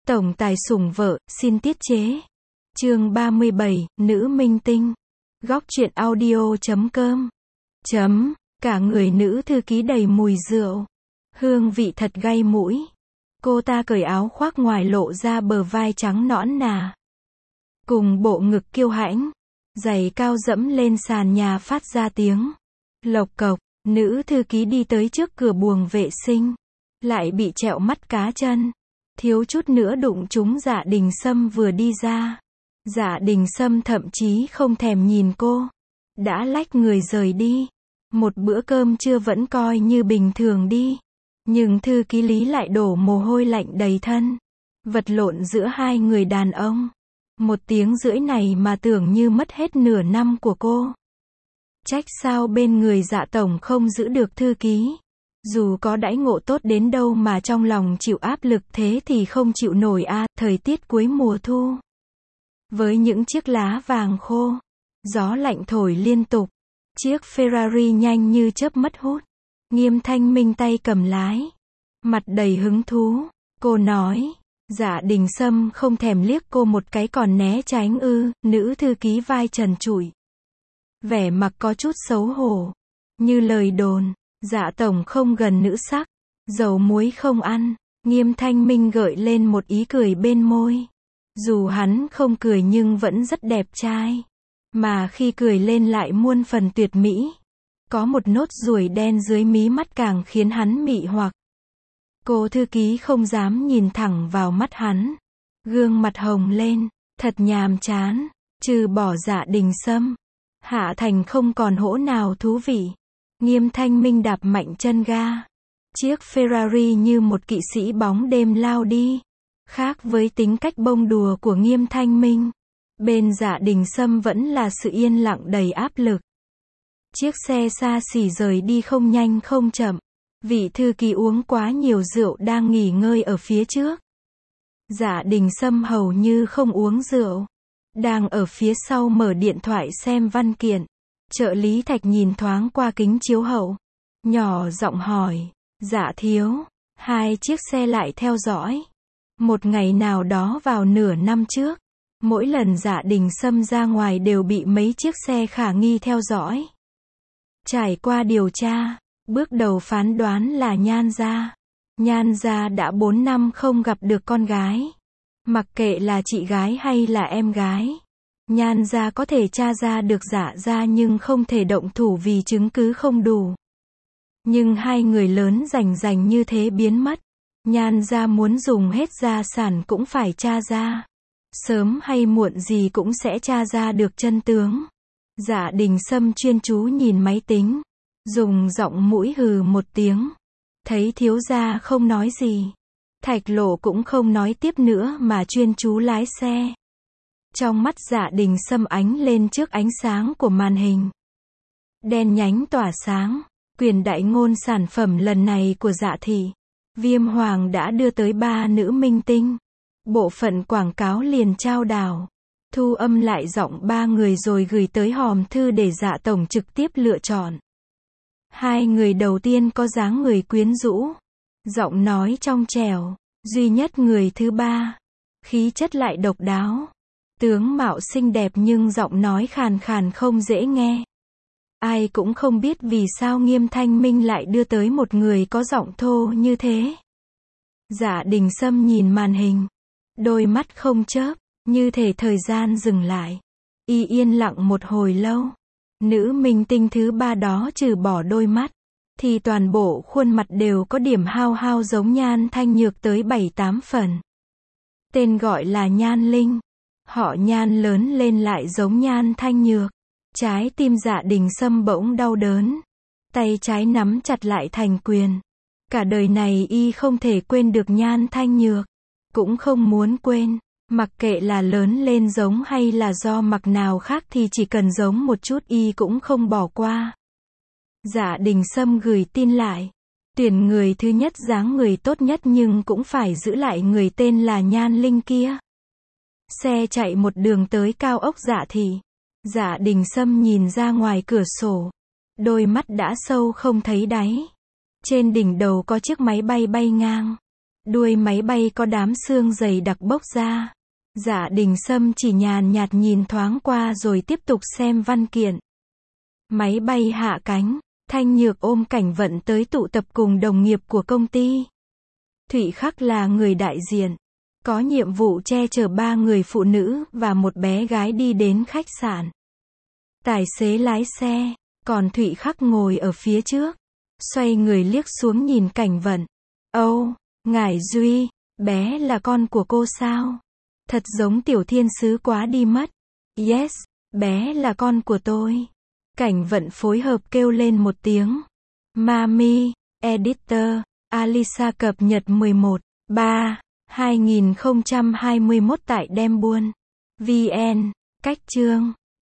Tổng tài sủng vợ, xin tiết chế. Chương 37, nữ minh tinh. Góc truyện audio.com. Cả người nữ thư ký đầy mùi rượu. Hương vị thật gay mũi. Cô ta cởi áo khoác ngoài lộ ra bờ vai trắng nõn nà. Cùng bộ ngực kiêu hãnh. Giày cao dẫm lên sàn nhà phát ra tiếng lộc cộc. Nữ thư ký đi tới trước cửa buồng vệ sinh. Lại bị trẹo mắt cá chân. Thiếu chút nữa đụng trúng Dạ Đình Sâm vừa đi ra. Dạ Đình Sâm thậm chí không thèm nhìn cô. Đã lách người rời đi. Một bữa cơm trưa vẫn coi như bình thường đi. Nhưng thư ký Lý lại đổ mồ hôi lạnh đầy thân. Vật lộn giữa hai người đàn ông. 1 tiếng rưỡi này mà tưởng như mất hết nửa năm của cô. Trách sao bên người Dạ tổng không giữ được thư ký. Dù có đãi ngộ tốt đến đâu mà trong lòng chịu áp lực thế thì không chịu nổi a. Thời tiết cuối mùa thu. Với những chiếc lá vàng khô. Gió lạnh thổi liên tục. Chiếc Ferrari nhanh như chớp mất hút. Nghiêm Thanh Minh tay cầm lái. Mặt đầy hứng thú. Cô nói. Dạ Đình Sâm không thèm liếc cô một cái còn né tránh ư. Nữ thư ký vai trần trụi. Vẻ mặt có chút xấu hổ. Như lời đồn. Dạ tổng không gần nữ sắc. Dầu muối không ăn. Nghiêm Thanh Minh gợi lên một ý cười bên môi. Dù hắn không cười nhưng vẫn rất đẹp trai. Mà khi cười lên lại muôn phần tuyệt mỹ. Có một nốt ruồi đen dưới mí mắt càng khiến hắn mị hoặc. Cô thư ký không dám nhìn thẳng vào mắt hắn. Gương mặt hồng lên. Thật nhàm chán. Trừ bỏ Dạ Đình Sâm. Hạ Thành không còn hỗ nào thú vị. Nghiêm Thanh Minh đạp mạnh chân ga. Chiếc Ferrari như một kỵ sĩ bóng đêm lao đi. Khác với tính cách bông đùa của Nghiêm Thanh Minh. Bên Dạ Đình Sâm vẫn là sự yên lặng đầy áp lực. Chiếc xe xa xỉ rời đi không nhanh không chậm. Vị thư ký uống quá nhiều rượu đang nghỉ ngơi ở phía trước. Dạ Đình Sâm hầu như không uống rượu. Đang ở phía sau mở điện thoại xem văn kiện. Trợ lý Thạch nhìn thoáng qua kính chiếu hậu. Nhỏ giọng hỏi. Dạ thiếu. 2 chiếc xe lại theo dõi. Một ngày nào đó vào nửa năm trước. Mỗi lần Dạ Đình Sâm ra ngoài đều bị mấy chiếc xe khả nghi theo dõi. Trải qua điều tra. Bước đầu phán đoán là Nhan gia. Nhan gia đã 4 năm không gặp được con gái. Mặc kệ là chị gái hay là em gái. Nhan gia có thể tra ra được Dạ gia nhưng không thể động thủ vì chứng cứ không đủ. Nhưng hai người lớn rành như thế biến mất. Nhan gia muốn dùng hết gia sản cũng phải tra ra. Sớm hay muộn gì cũng sẽ tra ra được chân tướng. Dạ Đình Sâm chuyên chú nhìn máy tính. Dùng giọng mũi hừ một tiếng. Thấy thiếu gia không nói gì. Thạch Lộ cũng không nói tiếp nữa mà chuyên chú lái xe. Trong mắt Dạ Đình Sâm ánh lên trước ánh sáng của màn hình. Đen nhánh tỏa sáng. Quyền đại ngôn sản phẩm lần này của Dạ thị. Viêm Hoàng đã đưa tới 3 nữ minh tinh. Bộ phận quảng cáo liền trao đảo. Thu âm lại giọng 3 người rồi gửi tới hòm thư để Dạ tổng trực tiếp lựa chọn. 2 người đầu tiên có dáng người quyến rũ. Giọng nói trong trẻo. Duy nhất người thứ 3. Khí chất lại độc đáo. Tướng mạo xinh đẹp nhưng giọng nói khàn khàn không dễ nghe. Ai cũng không biết vì sao Nghiêm Thanh Minh lại đưa tới một người có giọng thô như thế. Dạ Đình Sâm nhìn màn hình. Đôi mắt không chớp, như thể thời gian dừng lại. Y yên lặng một hồi lâu. Nữ minh tinh thứ 3 đó trừ bỏ đôi mắt. Thì toàn bộ khuôn mặt đều có điểm hao hao giống Nhan Thanh Nhược tới 7-8 phần. Tên gọi là Nhan Linh. Họ Nhan lớn lên lại giống Nhan Thanh Nhược. Trái tim Dạ Đình Sâm bỗng đau đớn. Tay trái nắm chặt lại thành quyền. Cả đời này y không thể quên được Nhan Thanh Nhược. Cũng không muốn quên. Mặc kệ là lớn lên giống hay là do mặc nào khác thì chỉ cần giống một chút y cũng không bỏ qua. Dạ Đình Sâm gửi tin lại. Tuyển người thứ nhất dáng người tốt nhất nhưng cũng phải giữ lại người tên là Nhan Linh kia. Xe chạy một đường tới cao ốc Dạ thị. Dạ Đình Sâm nhìn ra ngoài cửa sổ. Đôi mắt đã sâu không thấy đáy. Trên đỉnh đầu có chiếc máy bay bay ngang. Đuôi máy bay có đám sương dày đặc bốc ra. Dạ Đình Sâm chỉ nhàn nhạt nhìn thoáng qua rồi tiếp tục xem văn kiện. Máy bay hạ cánh, Thanh Nhược ôm Cảnh Vận tới tụ tập cùng đồng nghiệp của công ty. Thụy Khắc là người đại diện, có nhiệm vụ che chở 3 người phụ nữ và một bé gái đi đến khách sạn. Tài xế lái xe, còn Thụy Khắc ngồi ở phía trước. Xoay người liếc xuống nhìn Cảnh Vận. Âu, Ngải Duy, bé là con của cô sao? Thật giống tiểu thiên sứ quá đi mất. Yes, bé là con của tôi. Cảnh Vận phối hợp kêu lên một tiếng. Mami, editor, Alisa cập nhật 11/3/2021 tại Đem Buôn. VN, cách chương